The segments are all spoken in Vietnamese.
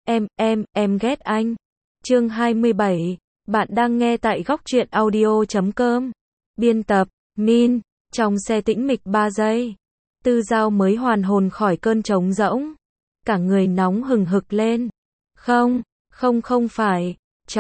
Em ghét anh. Chương 27. Bạn đang nghe tại góc truyện audio.com. Biên tập, Min. Trong xe tĩnh mịch 3 giây. Tư Dao mới hoàn hồn khỏi cơn trống rỗng. Cả người nóng hừng hực lên. Không phải.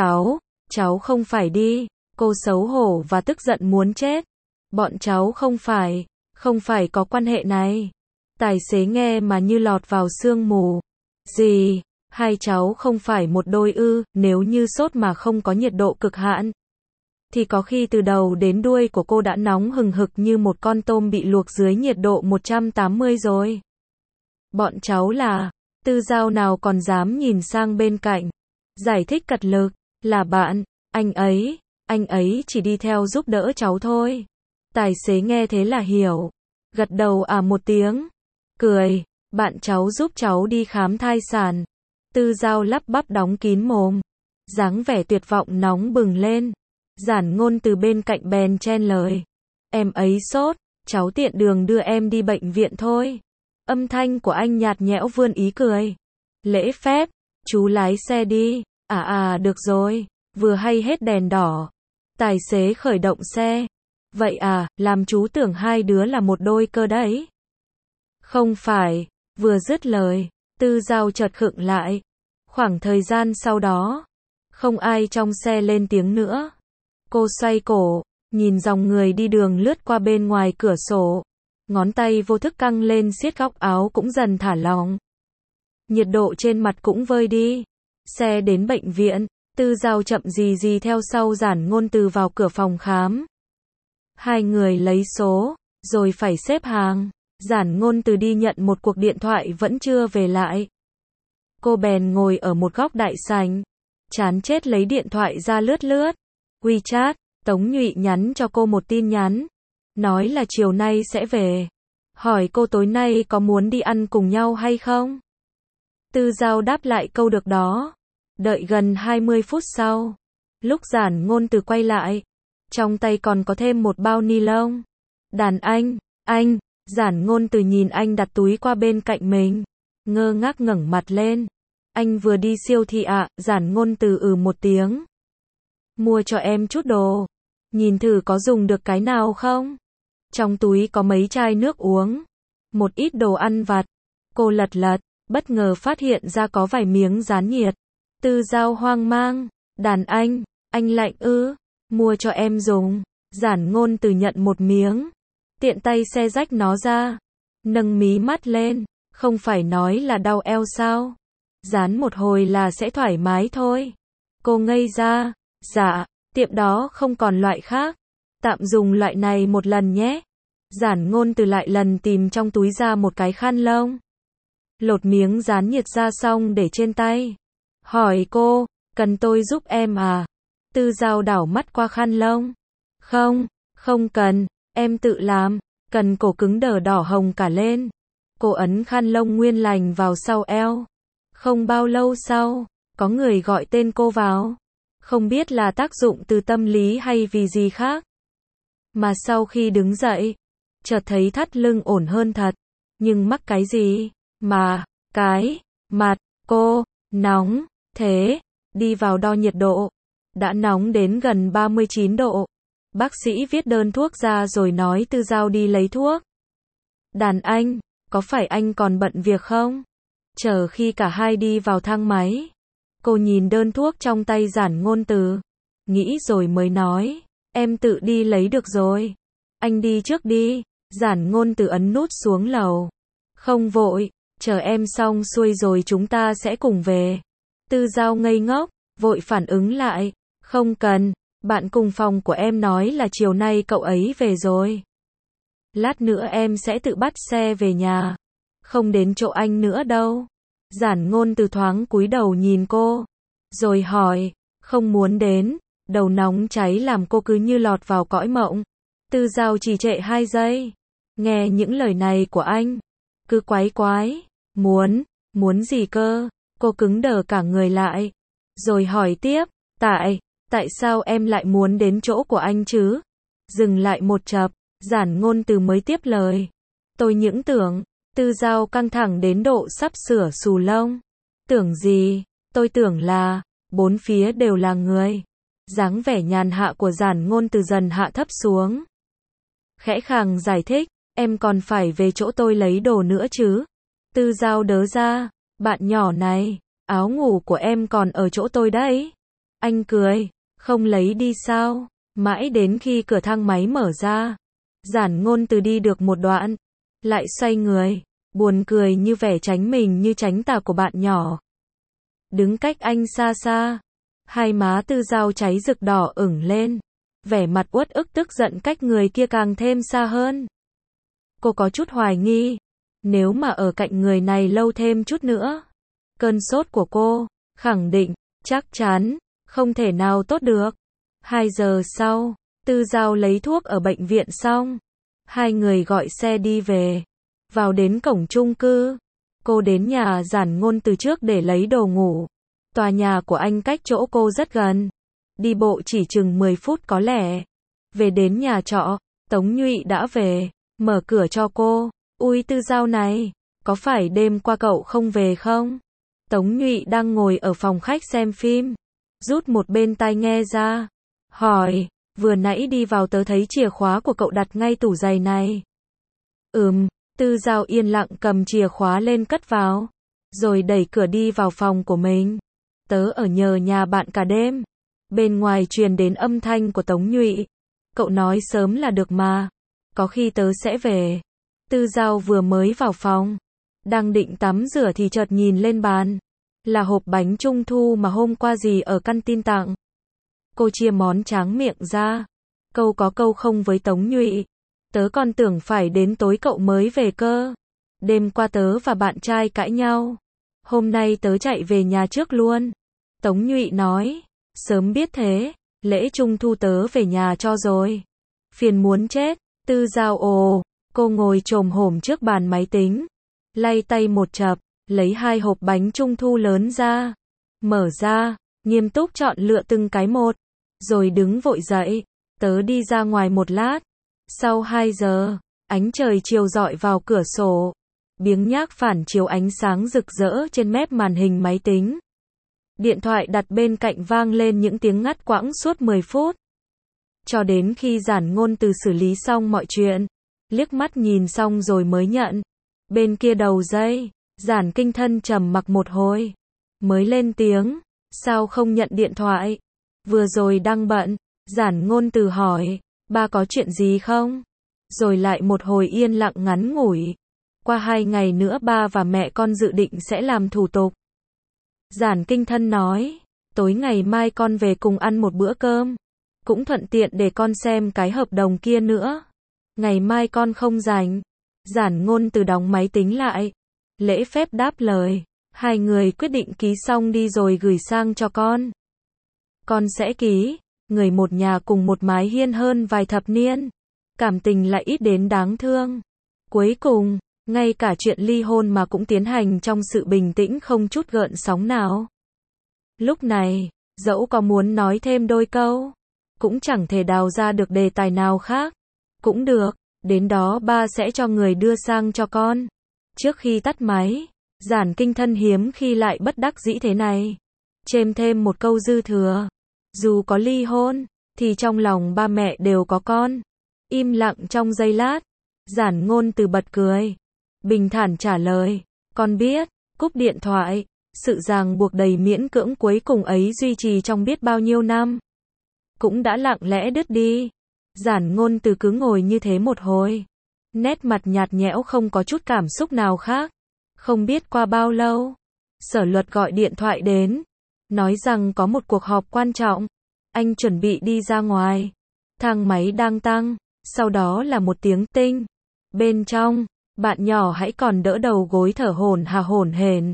Cháu không phải đi. Cô xấu hổ và tức giận muốn chết. Bọn cháu không phải có quan hệ này. Tài xế nghe mà như lọt vào sương mù. Gì? Hai cháu không phải một đôi ư? Nếu như sốt mà không có nhiệt độ cực hạn, thì có khi từ đầu đến đuôi của cô đã nóng hừng hực như một con tôm bị luộc dưới nhiệt độ 180 rồi. Bọn cháu là... Tư Dao nào còn dám nhìn sang bên cạnh. Giải thích cật lực. Là bạn, anh ấy chỉ đi theo giúp đỡ cháu thôi. Tài xế nghe thế là hiểu. Gật đầu một tiếng. Cười, bạn cháu giúp cháu đi khám thai sản. Tư Dao lắp bắp đóng kín mồm. Dáng vẻ tuyệt vọng nóng bừng lên. Giản Ngôn từ bên cạnh bèn chen lời. Em ấy sốt, cháu tiện đường đưa em đi bệnh viện thôi. Âm thanh của anh nhạt nhẽo vươn ý cười. Lễ phép, chú lái xe đi. Được rồi, vừa hay hết đèn đỏ. Tài xế khởi động xe. Vậy làm chú tưởng hai đứa là một đôi cơ đấy. Không phải, vừa dứt lời, Tư Dao chợt khựng lại. Khoảng thời gian sau đó, không ai trong xe lên tiếng nữa. Cô xoay cổ, nhìn dòng người đi đường lướt qua bên ngoài cửa sổ. Ngón tay vô thức căng lên siết góc áo cũng dần thả lỏng. Nhiệt độ trên mặt cũng vơi đi. Xe đến bệnh viện, Tư Dao chậm gì theo sau Giản Ngôn Từ vào cửa phòng khám. Hai người lấy số, rồi phải xếp hàng. Giản Ngôn Từ đi nhận một cuộc điện thoại vẫn chưa về lại. Cô bèn ngồi ở một góc đại sảnh, chán chết lấy điện thoại ra lướt. WeChat, Tống Nhụy nhắn cho cô một tin nhắn. Nói là chiều nay sẽ về. Hỏi cô tối nay có muốn đi ăn cùng nhau hay không? Tư Dao đáp lại câu được đó. Đợi gần 20 phút sau. Lúc Giản Ngôn Từ quay lại. Trong tay còn có thêm một bao ni lông. Đàn anh. Giản Ngôn Từ nhìn anh đặt túi qua bên cạnh mình. Ngơ ngác ngẩng mặt lên. Anh vừa đi siêu thị Giản Ngôn Từ một tiếng. Mua cho em chút đồ. Nhìn thử có dùng được cái nào không? Trong túi có mấy chai nước uống. Một ít đồ ăn vặt. Cô lật, bất ngờ phát hiện ra có vài miếng rán nhiệt. Tư Dao hoang mang. Đàn anh lạnh ư? Mua cho em dùng. Giản Ngôn Từ nhận một miếng. Tiện tay xe rách nó ra. Nâng mí mắt lên. Không phải nói là đau eo sao? Dán một hồi là sẽ thoải mái thôi. Cô ngây ra. Dạ, tiệm đó không còn loại khác. Tạm dùng loại này một lần nhé. Giản Ngôn Từ lại lần tìm trong túi ra một cái khăn lông. Lột miếng dán nhiệt ra xong để trên tay. Hỏi cô, cần tôi giúp em à? Tư Dao đảo mắt qua khăn lông. Không cần, em tự làm. Cần cổ cứng đờ đỏ hồng cả lên. Cô ấn khăn lông nguyên lành vào sau eo. Không bao lâu sau, có người gọi tên cô vào. Không biết là tác dụng từ tâm lý hay vì gì khác. Mà sau khi đứng dậy, chợt thấy thắt lưng ổn hơn thật. Nhưng mắc cái gì? Mà, cái mặt cô nóng thế. Đi vào đo nhiệt độ. Đã nóng đến gần 39 độ. Bác sĩ viết đơn thuốc ra rồi nói Tư Dao đi lấy thuốc. Đàn anh, có phải anh còn bận việc không? Chờ khi cả hai đi vào thang máy. Cô nhìn đơn thuốc trong tay Giản Ngôn Từ. Nghĩ rồi mới nói. Em tự đi lấy được rồi. Anh đi trước đi. Giản Ngôn Từ ấn nút xuống lầu. Không vội. Chờ em xong xuôi rồi chúng ta sẽ cùng về. Tư Dao ngây ngốc. Vội phản ứng lại. Không cần. Bạn cùng phòng của em nói là chiều nay cậu ấy về rồi. Lát nữa em sẽ tự bắt xe về nhà. Không đến chỗ anh nữa đâu. Giản Ngôn Từ thoáng cúi đầu nhìn cô. Rồi hỏi. Không muốn đến. Đầu nóng cháy làm cô cứ như lọt vào cõi mộng. Tư Dao trì trệ 2 giây. Nghe những lời này của anh. Cứ quái. Muốn gì cơ? Cô cứng đờ cả người lại. Rồi hỏi tiếp. Tại sao em lại muốn đến chỗ của anh chứ? Dừng lại một chập. Giản Ngôn Từ mới tiếp lời. Tôi những tưởng. Tư Dao căng thẳng đến độ sắp sửa xù lông. Tưởng gì? Tôi tưởng là, bốn phía đều là người. Dáng vẻ nhàn hạ của Giản Ngôn Từ dần hạ thấp xuống. Khẽ khàng giải thích, em còn phải về chỗ tôi lấy đồ nữa chứ. Tư Giao đớ ra, bạn nhỏ này, áo ngủ của em còn ở chỗ tôi đấy. Anh cười, không lấy đi sao? Mãi đến khi cửa thang máy mở ra, Giản Ngôn Từ đi được một đoạn, lại xoay người, buồn cười như vẻ tránh mình như tránh tà của bạn nhỏ. Đứng cách anh xa xa, hai má Tư Giao cháy rực đỏ ửng lên, vẻ mặt uất ức tức giận cách người kia càng thêm xa hơn. Cô có chút hoài nghi, nếu mà ở cạnh người này lâu thêm chút nữa, cơn sốt của cô, khẳng định, chắc chắn, không thể nào tốt được. 2 giờ sau, Tư Giao lấy thuốc ở bệnh viện xong, hai người gọi xe đi về, vào đến cổng chung cư. Cô đến nhà Giản Ngôn Từ trước để lấy đồ ngủ. Tòa nhà của anh cách chỗ cô rất gần, đi bộ chỉ chừng 10 phút có lẽ. Về đến nhà trọ, Tống Nhụy đã về, mở cửa cho cô. Ui Tư Giao này, có phải đêm qua cậu không về không? Tống Nhụy đang ngồi ở phòng khách xem phim, rút một bên tai nghe ra, hỏi, vừa nãy đi vào tớ thấy chìa khóa của cậu đặt ngay tủ giày này. Tư Giao yên lặng cầm chìa khóa lên cất vào, rồi đẩy cửa đi vào phòng của mình. Tớ ở nhờ nhà bạn cả đêm. Bên ngoài truyền đến âm thanh của Tống Nhụy. Cậu nói sớm là được mà. Có khi tớ sẽ về. Tư Giao vừa mới vào phòng, đang định tắm rửa thì chợt nhìn lên bàn. Là hộp bánh trung thu mà hôm qua dì ở căn tin tặng. Cô chia món tráng miệng ra. Câu có câu không với Tống Nhụy. Tớ còn tưởng phải đến tối cậu mới về cơ. Đêm qua tớ và bạn trai cãi nhau. Hôm nay tớ chạy về nhà trước luôn. Tống Nhụy nói, sớm biết thế, lễ trung thu tớ về nhà cho rồi. Phiền muốn chết. Tư Giao cô ngồi chồm hổm trước bàn máy tính, lay tay một chập, lấy 2 hộp bánh trung thu lớn ra, mở ra, nghiêm túc chọn lựa từng cái một, rồi đứng vội dậy. Tớ đi ra ngoài một lát. Sau 2 giờ, ánh trời chiều rọi vào cửa sổ, biếng nhác phản chiếu ánh sáng rực rỡ trên mép màn hình máy tính. Điện thoại đặt bên cạnh vang lên những tiếng ngắt quãng suốt 10 phút. Cho đến khi Giản Ngôn Từ xử lý xong mọi chuyện, liếc mắt nhìn xong rồi mới nhận. Bên kia đầu dây, Giản Kinh Thân trầm mặc một hồi, mới lên tiếng, sao không nhận điện thoại? Vừa rồi đang bận. Giản Ngôn Từ hỏi, ba có chuyện gì không? Rồi lại một hồi yên lặng ngắn ngủi. Qua 2 ngày nữa ba và mẹ con dự định sẽ làm thủ tục. Giản Kinh Thân nói, tối ngày mai con về cùng ăn một bữa cơm. Cũng thuận tiện để con xem cái hợp đồng kia nữa. Ngày mai con không rảnh. Giản Ngôn Từ đóng máy tính lại, lễ phép đáp lời. Hai người quyết định ký xong đi rồi gửi sang cho con. Con sẽ ký. Người một nhà cùng một mái hiên hơn vài thập niên, cảm tình lại ít đến đáng thương. Cuối cùng, ngay cả chuyện ly hôn mà cũng tiến hành trong sự bình tĩnh không chút gợn sóng nào. Lúc này, dẫu có muốn nói thêm đôi câu, cũng chẳng thể đào ra được đề tài nào khác. Cũng được, đến đó ba sẽ cho người đưa sang cho con. Trước khi tắt máy, Giản Kinh Thân hiếm khi lại bất đắc dĩ thế này, chêm thêm một câu dư thừa. Dù có ly hôn, thì trong lòng ba mẹ đều có con. Im lặng trong giây lát, Giản Ngôn Từ bật cười, bình thản trả lời, con biết. Cúp điện thoại, sự ràng buộc đầy miễn cưỡng cuối cùng ấy duy trì trong biết bao nhiêu năm, cũng đã lặng lẽ đứt đi. Giản Ngôn Từ cứ ngồi như thế một hồi, nét mặt nhạt nhẽo không có chút cảm xúc nào khác. Không biết qua bao lâu, Sở Luật gọi điện thoại đến, nói rằng có một cuộc họp quan trọng. Anh chuẩn bị đi ra ngoài. Thang máy đang tăng, sau đó là một tiếng tinh. Bên trong, bạn nhỏ hãy còn đỡ đầu gối thở hổn hển.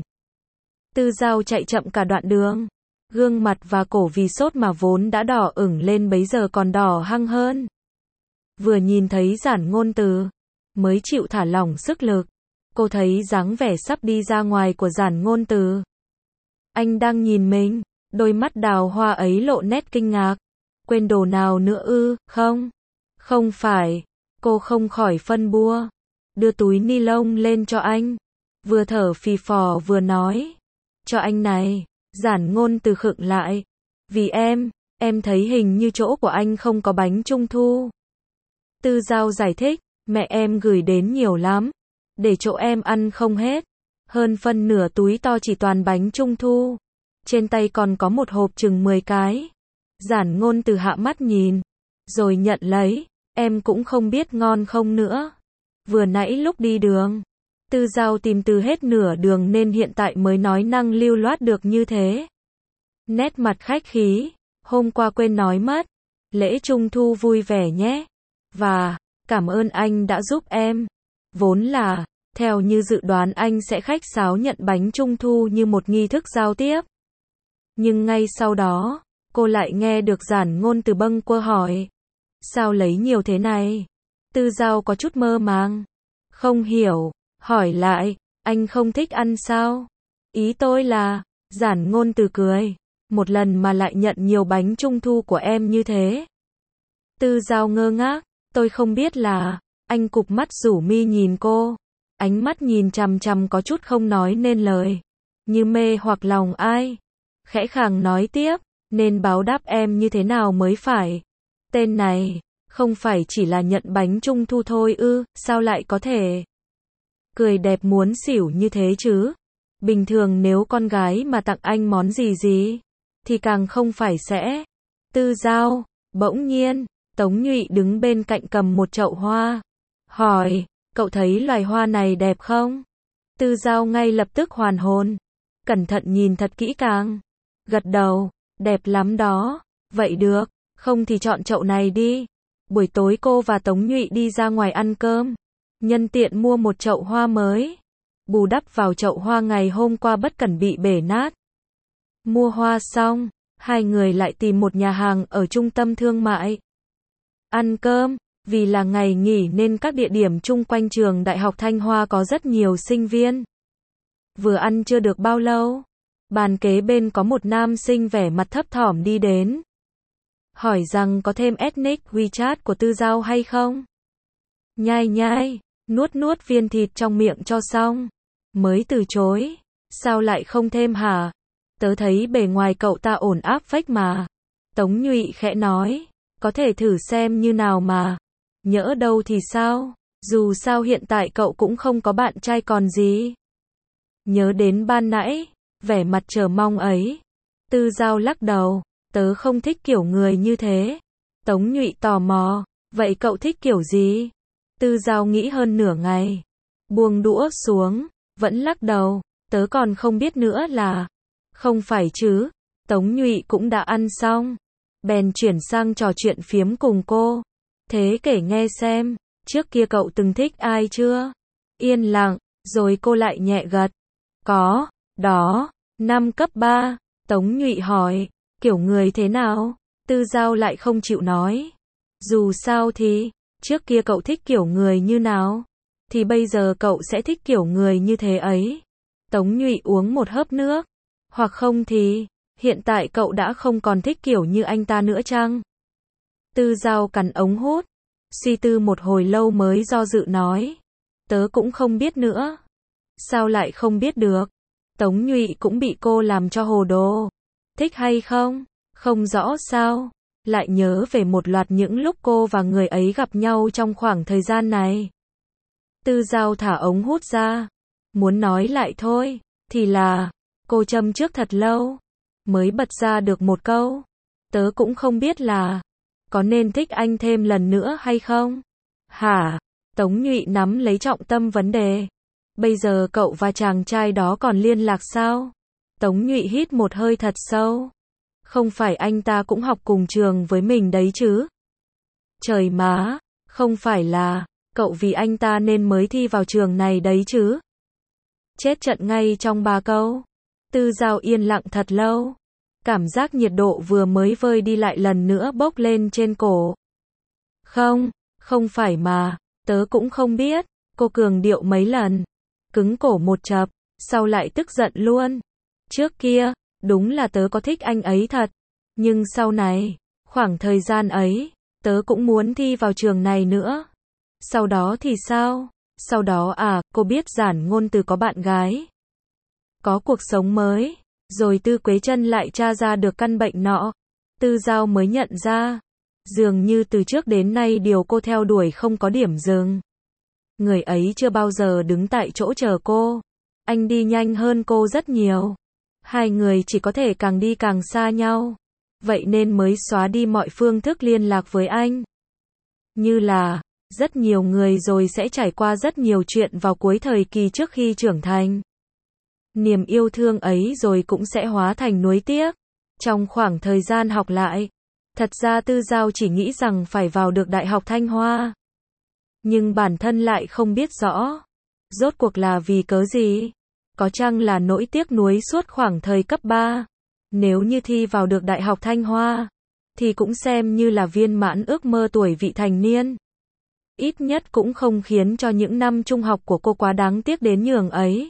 Tư Giao chạy chậm cả đoạn đường. Gương mặt và cổ vì sốt mà vốn đã đỏ ửng lên bấy giờ còn đỏ hăng hơn. Vừa nhìn thấy Giản Ngôn Từ, mới chịu thả lỏng sức lực. Cô thấy dáng vẻ sắp đi ra ngoài của Giản Ngôn Từ. Anh đang nhìn mình, đôi mắt đào hoa ấy lộ nét kinh ngạc. Quên đồ nào nữa ư? Không. Không phải. Cô không khỏi phân bua. Đưa túi ni lông lên cho anh. Vừa thở phì phò vừa nói. Cho anh này. Giản Ngôn Từ khựng lại. Vì em thấy hình như chỗ của anh không có bánh trung thu. Tư Dao giải thích, mẹ em gửi đến nhiều lắm, để chỗ em ăn không hết. Hơn phân nửa túi to chỉ toàn bánh trung thu. Trên tay còn có một hộp chừng 10 cái. Giản Ngôn Từ hạ mắt nhìn, rồi nhận lấy, em cũng không biết ngon không nữa. Vừa nãy lúc đi đường, Tư Dao tìm từ hết nửa đường nên hiện tại mới nói năng lưu loát được như thế. Nét mặt khách khí, hôm qua quên nói mất. Lễ Trung thu vui vẻ nhé. Và, cảm ơn anh đã giúp em. Vốn là, theo như dự đoán anh sẽ khách sáo nhận bánh Trung thu như một nghi thức giao tiếp. Nhưng ngay sau đó, cô lại nghe được Giản Ngôn Từ bâng quơ hỏi. Sao lấy nhiều thế này? Tư Dao có chút mơ màng. Không hiểu, hỏi lại, anh không thích ăn sao? Ý tôi là, Giản Ngôn Từ cười. Một lần mà lại nhận nhiều bánh trung thu của em như thế. Tư Dao ngơ ngác, tôi không biết là, anh cụp mắt rủ mi nhìn cô. Ánh mắt nhìn chằm chằm có chút không nói nên lời. Như mê hoặc lòng ai. Khẽ khàng nói tiếp, nên báo đáp em như thế nào mới phải. Tên này, không phải chỉ là nhận bánh trung thu thôi ư, sao lại có thể cười đẹp muốn xỉu như thế chứ? Bình thường nếu con gái mà tặng anh món gì thì càng không phải sẽ. Tư Dao, bỗng nhiên, Tống Nhụy đứng bên cạnh cầm một chậu hoa. Hỏi, cậu thấy loài hoa này đẹp không? Tư Dao ngay lập tức hoàn hồn. Cẩn thận nhìn thật kỹ càng. Gật đầu, đẹp lắm đó. Vậy được, không thì chọn chậu này đi. Buổi tối cô và Tống Nhụy đi ra ngoài ăn cơm. Nhân tiện mua một chậu hoa mới. Bù đắp vào chậu hoa ngày hôm qua bất cẩn bị bể nát. Mua hoa xong, hai người lại tìm một nhà hàng ở trung tâm thương mại. Ăn cơm, vì là ngày nghỉ nên các địa điểm chung quanh trường Đại học Thanh Hoa có rất nhiều sinh viên. Vừa ăn chưa được bao lâu, bàn kế bên có một nam sinh vẻ mặt thấp thỏm đi đến. Hỏi rằng có thêm ethnic WeChat của Tư Dao hay không? Nhai nhai, nuốt viên thịt trong miệng cho xong. Mới từ chối. Sao lại không thêm hả? Tớ thấy bề ngoài cậu ta ổn áp phách mà. Tống Nhụy khẽ nói. Có thể thử xem như nào mà. Nhỡ đâu thì sao? Dù sao hiện tại cậu cũng không có bạn trai còn gì. Nhớ đến ban nãy, vẻ mặt chờ mong ấy. Tư Dao lắc đầu. Tớ không thích kiểu người như thế. Tống Nhụy tò mò. Vậy cậu thích kiểu gì? Tư Dao nghĩ hơn nửa ngày. Buông đũa xuống. Vẫn lắc đầu. Tớ còn không biết nữa là. Không phải chứ. Tống Nhụy cũng đã ăn xong. Bèn chuyển sang trò chuyện phiếm cùng cô. Thế kể nghe xem. Trước kia cậu từng thích ai chưa? Yên lặng. Rồi cô lại nhẹ gật. Có. Đó. Năm cấp 3. Tống Nhụy hỏi. Kiểu người thế nào? Tư Dao lại không chịu nói. Dù sao thì, trước kia cậu thích kiểu người như nào? Thì bây giờ cậu sẽ thích kiểu người như thế ấy. Tống Nhụy uống một hớp nước. Hoặc không thì, hiện tại cậu đã không còn thích kiểu như anh ta nữa chăng? Tư Dao cắn ống hút. Suy tư một hồi lâu mới do dự nói. Tớ cũng không biết nữa. Sao lại không biết được? Tống Nhụy cũng bị cô làm cho hồ đồ. Thích hay không? Không rõ sao? Lại nhớ về một loạt những lúc cô và người ấy gặp nhau trong khoảng thời gian này. Tư Dao thả ống hút ra. Muốn nói lại thôi, thì là, cô châm trước thật lâu, mới bật ra được một câu. Tớ cũng không biết là, có nên thích anh thêm lần nữa hay không? Hả? Tống Nhụy nắm lấy trọng tâm vấn đề. Bây giờ cậu và chàng trai đó còn liên lạc sao? Tống Nhụy hít một hơi thật sâu. Không phải anh ta cũng học cùng trường với mình đấy chứ? Trời má, không phải là, cậu vì anh ta nên mới thi vào trường này đấy chứ? Chết trận ngay trong 3 câu. Tư Dao yên lặng thật lâu. Cảm giác nhiệt độ vừa mới vơi đi lại lần nữa bốc lên trên cổ. Không, không phải mà, tớ cũng không biết. Cô cường điệu mấy lần. Cứng cổ một chập, sau lại tức giận luôn. Trước kia, đúng là tớ có thích anh ấy thật. Nhưng sau này, khoảng thời gian ấy, tớ cũng muốn thi vào trường này nữa. Sau đó thì sao? Sau đó cô biết Giản Ngôn Từ có bạn gái. Có cuộc sống mới. Rồi Tư Quế Chân lại tra ra được căn bệnh nọ. Tư Giao mới nhận ra, dường như từ trước đến nay điều cô theo đuổi không có điểm dừng. Người ấy chưa bao giờ đứng tại chỗ chờ cô. Anh đi nhanh hơn cô rất nhiều. Hai người chỉ có thể càng đi càng xa nhau. Vậy nên mới xóa đi mọi phương thức liên lạc với anh. Như là, rất nhiều người rồi sẽ trải qua rất nhiều chuyện vào cuối thời kỳ trước khi trưởng thành. Niềm yêu thương ấy rồi cũng sẽ hóa thành nuối tiếc. Trong khoảng thời gian học lại, thật ra Tư Giao chỉ nghĩ rằng phải vào được Đại học Thanh Hoa. Nhưng bản thân lại không biết rõ. Rốt cuộc là vì cớ gì? Có chăng là nỗi tiếc nuối suốt khoảng thời cấp 3? Nếu như thi vào được Đại học Thanh Hoa, thì cũng xem như là viên mãn ước mơ tuổi vị thành niên. Ít nhất cũng không khiến cho những năm trung học của cô quá đáng tiếc đến nhường ấy.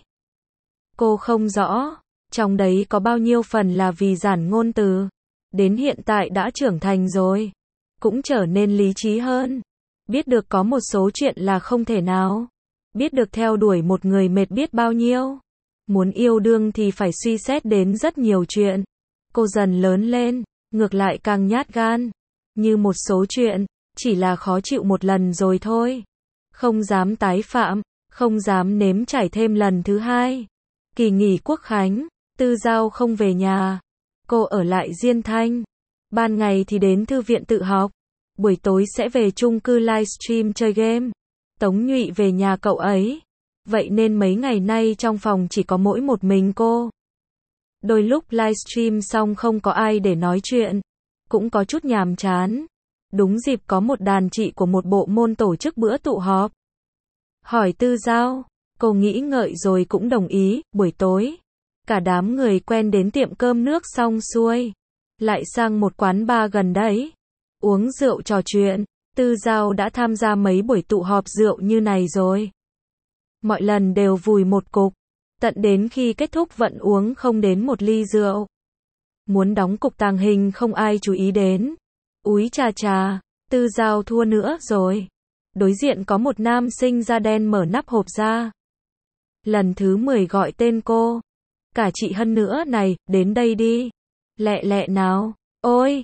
Cô không rõ, trong đấy có bao nhiêu phần là vì giản ngôn từ. Đến hiện tại đã trưởng thành rồi, cũng trở nên lý trí hơn. Biết được có một số chuyện là không thể nào. Biết được theo đuổi một người mệt biết bao nhiêu. Muốn yêu đương thì phải suy xét đến rất nhiều chuyện. Cô dần lớn lên, ngược lại càng nhát gan. Như một số chuyện, chỉ là khó chịu một lần rồi thôi. Không dám tái phạm, không dám nếm trải thêm lần thứ hai. Kỳ nghỉ Quốc khánh, Tư Giao không về nhà. Cô ở lại Diên Thanh. Ban ngày thì đến thư viện tự học. Buổi tối sẽ về chung cư livestream chơi game. Tống Nhụy về nhà cậu ấy. Vậy nên mấy ngày nay trong phòng chỉ có mỗi một mình cô. Đôi lúc livestream xong không có ai để nói chuyện. Cũng có chút nhàm chán. Đúng dịp có một đàn chị của một bộ môn tổ chức bữa tụ họp. Hỏi Tư Giao. Cô nghĩ ngợi rồi cũng đồng ý. Buổi tối, cả đám người quen đến tiệm cơm nước xong xuôi. Lại sang một quán bar gần đấy. Uống rượu trò chuyện. Tư Giao đã tham gia mấy buổi tụ họp rượu như này rồi. Mọi lần đều vùi một cục. Tận đến khi kết thúc vẫn uống không đến một ly rượu. Muốn đóng cục tàng hình không ai chú ý đến. Úi chà chà, Tư Giao thua nữa rồi. Đối diện có một nam sinh da đen mở nắp hộp ra. Lần thứ 10 gọi tên cô. Cả chị Hân nữa này, đến đây đi. Lẹ lẹ nào. Ôi,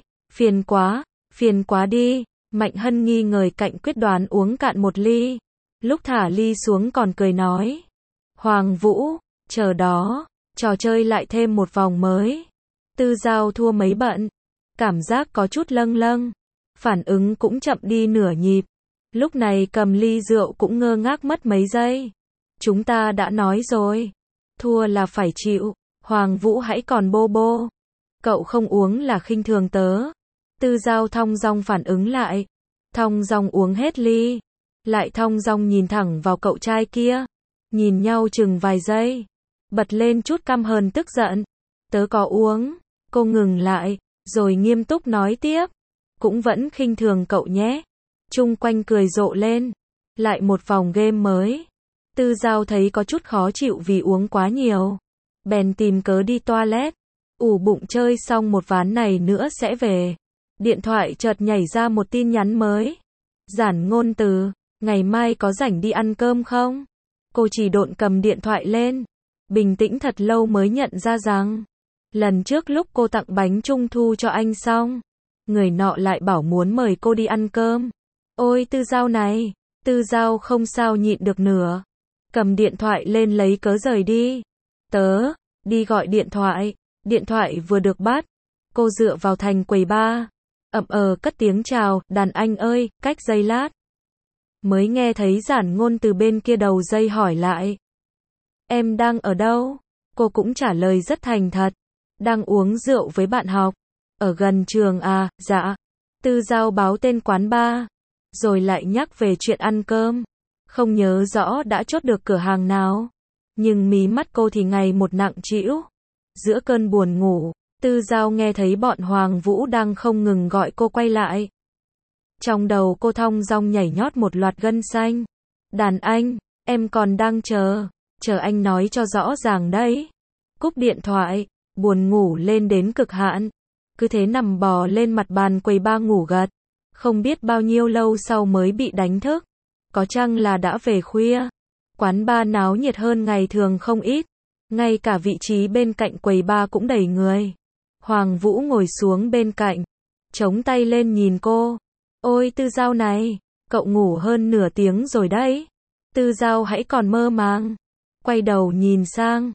phiền quá đi. Mạnh Hân nghi ngờ cạnh quyết đoán uống cạn một ly. Lúc thả ly xuống còn cười nói. Hoàng Vũ, chờ đó, trò chơi lại thêm một vòng mới. Tư Giao thua mấy bận. Cảm giác có chút lâng lâng. Phản ứng cũng chậm đi nửa nhịp. Lúc này cầm ly rượu cũng ngơ ngác mất mấy giây. Chúng ta đã nói rồi. Thua là phải chịu. Hoàng Vũ hãy còn bô bô. Cậu không uống là khinh thường tớ. Tư Giao thong dong phản ứng lại. Thong dong uống hết ly. Lại thong dong nhìn thẳng vào cậu trai kia. Nhìn nhau chừng vài giây. Bật lên chút căm hờn tức giận. Tớ có uống. Cô ngừng lại. Rồi nghiêm túc nói tiếp. Cũng vẫn khinh thường cậu nhé. Chung quanh cười rộ lên. Lại một vòng game mới. Tư Giao thấy có chút khó chịu vì uống quá nhiều. Bèn tìm cớ đi toilet. Ủ bụng chơi xong một ván này nữa sẽ về. Điện thoại chợt nhảy ra một tin nhắn mới. Giản ngôn từ. Ngày mai có rảnh đi ăn cơm không? Cô chỉ độn cầm điện thoại lên. Bình tĩnh thật lâu mới nhận ra rằng. Lần trước lúc cô tặng bánh trung thu cho anh xong. Người nọ lại bảo muốn mời cô đi ăn cơm. Ôi Tư Giao này. Tư Giao không sao nhịn được nữa. Cầm điện thoại lên lấy cớ rời đi. Tớ, đi gọi điện thoại. Điện thoại vừa được bắt. Cô dựa vào thành quầy bar. Cất tiếng chào, đàn anh ơi, cách giây lát. Mới nghe thấy Giản Ngôn từ bên kia đầu dây hỏi lại. Em đang ở đâu? Cô cũng trả lời rất thành thật. Đang uống rượu với bạn học. Ở gần trường à, dạ. Tư Giao báo tên quán bar. Rồi lại nhắc về chuyện ăn cơm. Không nhớ rõ đã chốt được cửa hàng nào. Nhưng mí mắt cô thì ngày một nặng trĩu. Giữa cơn buồn ngủ, Tư Giao nghe thấy bọn Hoàng Vũ đang không ngừng gọi cô quay lại. Trong đầu cô thong dong nhảy nhót một loạt gân xanh. Đàn anh, em còn đang chờ anh nói cho rõ ràng đấy. Cúp điện thoại, buồn ngủ lên đến cực hạn. Cứ thế nằm bò lên mặt bàn quầy bar ngủ gật. Không biết bao nhiêu lâu sau mới bị đánh thức. Có chăng là đã về khuya. Quán bar náo nhiệt hơn ngày thường không ít. Ngay cả vị trí bên cạnh quầy bar cũng đầy người. Hoàng Vũ ngồi xuống bên cạnh, chống tay lên nhìn cô. Ôi Tư Giao này, cậu ngủ hơn nửa tiếng rồi đấy. Tư Giao hãy còn mơ màng. Quay đầu nhìn sang,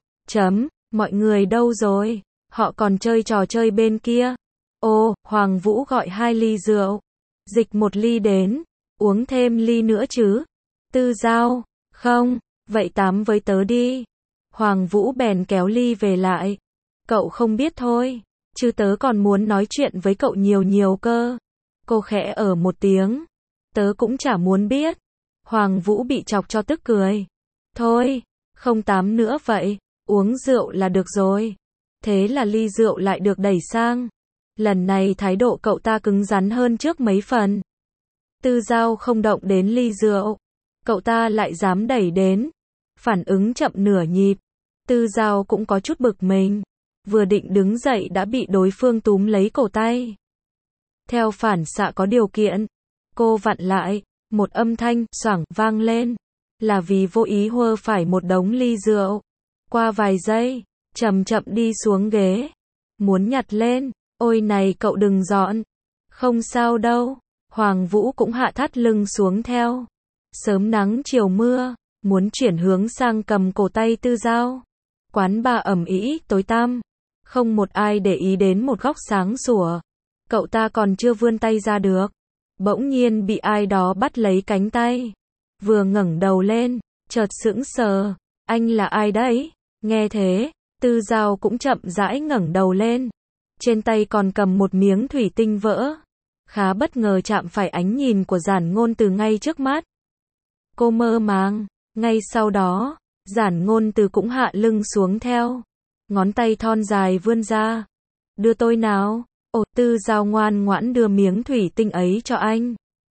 mọi người đâu rồi? Họ còn chơi trò chơi bên kia. Ồ, Hoàng Vũ gọi 2 ly rượu. Dịch 1 ly đến, uống thêm ly nữa chứ. Tư Giao, không, vậy tám với tớ đi. Hoàng Vũ bèn kéo ly về lại. Cậu không biết thôi, chứ tớ còn muốn nói chuyện với cậu nhiều nhiều cơ. Cô khẽ ở một tiếng. Tớ cũng chả muốn biết. Hoàng Vũ bị chọc cho tức cười. Thôi, không tám nữa vậy, uống rượu là được rồi. Thế là ly rượu lại được đẩy sang. Lần này thái độ cậu ta cứng rắn hơn trước mấy phần. Tư Giao không động đến ly rượu. Cậu ta lại dám đẩy đến. Phản ứng chậm nửa nhịp. Tư Giao cũng có chút bực mình. Vừa định đứng dậy đã bị đối phương túm lấy cổ tay. Theo phản xạ có điều kiện, cô vặn lại. Một âm thanh xoảng vang lên. Là vì vô ý huơ phải một đống ly rượu. Qua vài giây, chậm chậm đi xuống ghế. Muốn nhặt lên. Ôi này cậu đừng dọn. Không sao đâu. Hoàng Vũ cũng hạ thắt lưng xuống theo. Sớm nắng chiều mưa. Muốn chuyển hướng sang cầm cổ tay Tư Giao. Quán bar ầm ĩ tối tăm. Không một ai để ý đến một góc sáng sủa. Cậu ta còn chưa vươn tay ra được. Bỗng nhiên bị ai đó bắt lấy cánh tay. Vừa ngẩng đầu lên, chợt sững sờ. Anh là ai đấy? Nghe thế, Tư Giao cũng chậm rãi ngẩng đầu lên. Trên tay còn cầm một miếng thủy tinh vỡ. Khá bất ngờ chạm phải ánh nhìn của Giản Ngôn Từ ngay trước mắt. Cô mơ màng. Ngay sau đó, Giản Ngôn Từ cũng hạ lưng xuống theo. Ngón tay thon dài vươn ra. Đưa tôi nào. Ồ, Tư Giao ngoan ngoãn đưa miếng thủy tinh ấy cho anh.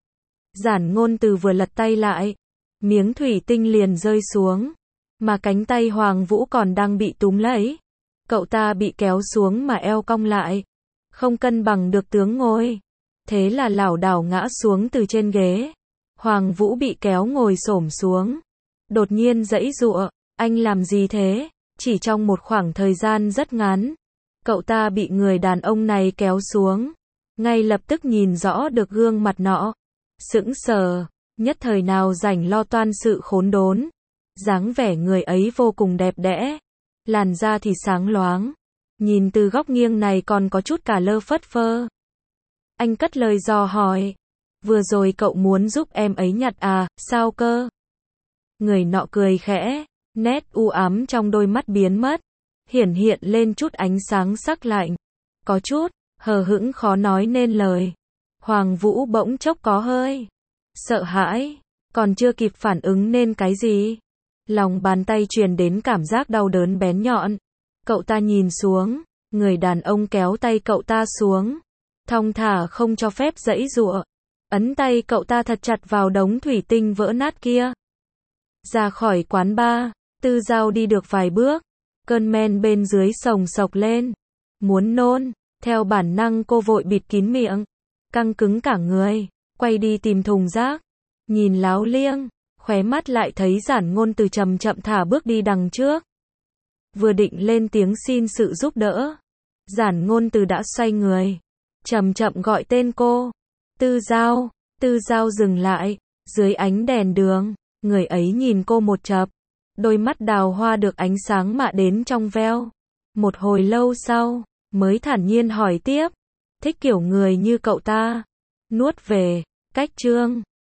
Giản Ngôn Từ vừa lật tay lại, miếng thủy tinh liền rơi xuống, mà cánh tay Hoàng Vũ còn đang bị túm lấy. Cậu ta bị kéo xuống mà eo cong lại, không cân bằng được tướng ngồi. Thế là lảo đảo ngã xuống từ trên ghế. Hoàng Vũ bị kéo ngồi xổm xuống. Đột nhiên giãy giụa, anh làm gì thế? Chỉ trong một khoảng thời gian rất ngắn, cậu ta bị người đàn ông này kéo xuống. Ngay lập tức nhìn rõ được gương mặt nọ. Sững sờ, nhất thời nào rảnh lo toan sự khốn đốn. Dáng vẻ người ấy vô cùng đẹp đẽ. Làn da thì sáng loáng. Nhìn từ góc nghiêng này còn có chút cả lơ phất phơ. Anh cất lời dò hỏi. Vừa rồi cậu muốn giúp em ấy nhặt à, sao cơ? Người nọ cười khẽ, nét u ám trong đôi mắt biến mất. Hiện lên chút ánh sáng sắc lạnh. Có chút hờ hững khó nói nên lời. Hoàng Vũ bỗng chốc có hơi sợ hãi, còn chưa kịp phản ứng nên cái gì. Lòng bàn tay truyền đến cảm giác đau đớn bén nhọn. Cậu ta nhìn xuống, người đàn ông kéo tay cậu ta xuống. Thong thả không cho phép giãy giụa. Ấn tay cậu ta thật chặt vào đống thủy tinh vỡ nát kia. Ra khỏi quán bar, Tư Giao đi được vài bước. Cơn men bên dưới sồng sộc lên. Muốn nôn, theo bản năng cô vội bịt kín miệng. Căng cứng cả người, quay đi tìm thùng rác. Nhìn láo liêng, khóe mắt lại thấy Giản Ngôn Từ chậm chậm thả bước đi đằng trước. Vừa định lên tiếng xin sự giúp đỡ, Giản Ngôn Từ đã xoay người, chậm chậm gọi tên cô. Tư Giao. Tư Giao dừng lại, dưới ánh đèn đường, người ấy nhìn cô một chập. Đôi mắt đào hoa được ánh sáng mạ đến trong veo. Một hồi lâu sau, mới thản nhiên hỏi tiếp. Thích kiểu người như cậu ta. Nuốt về, cách chương.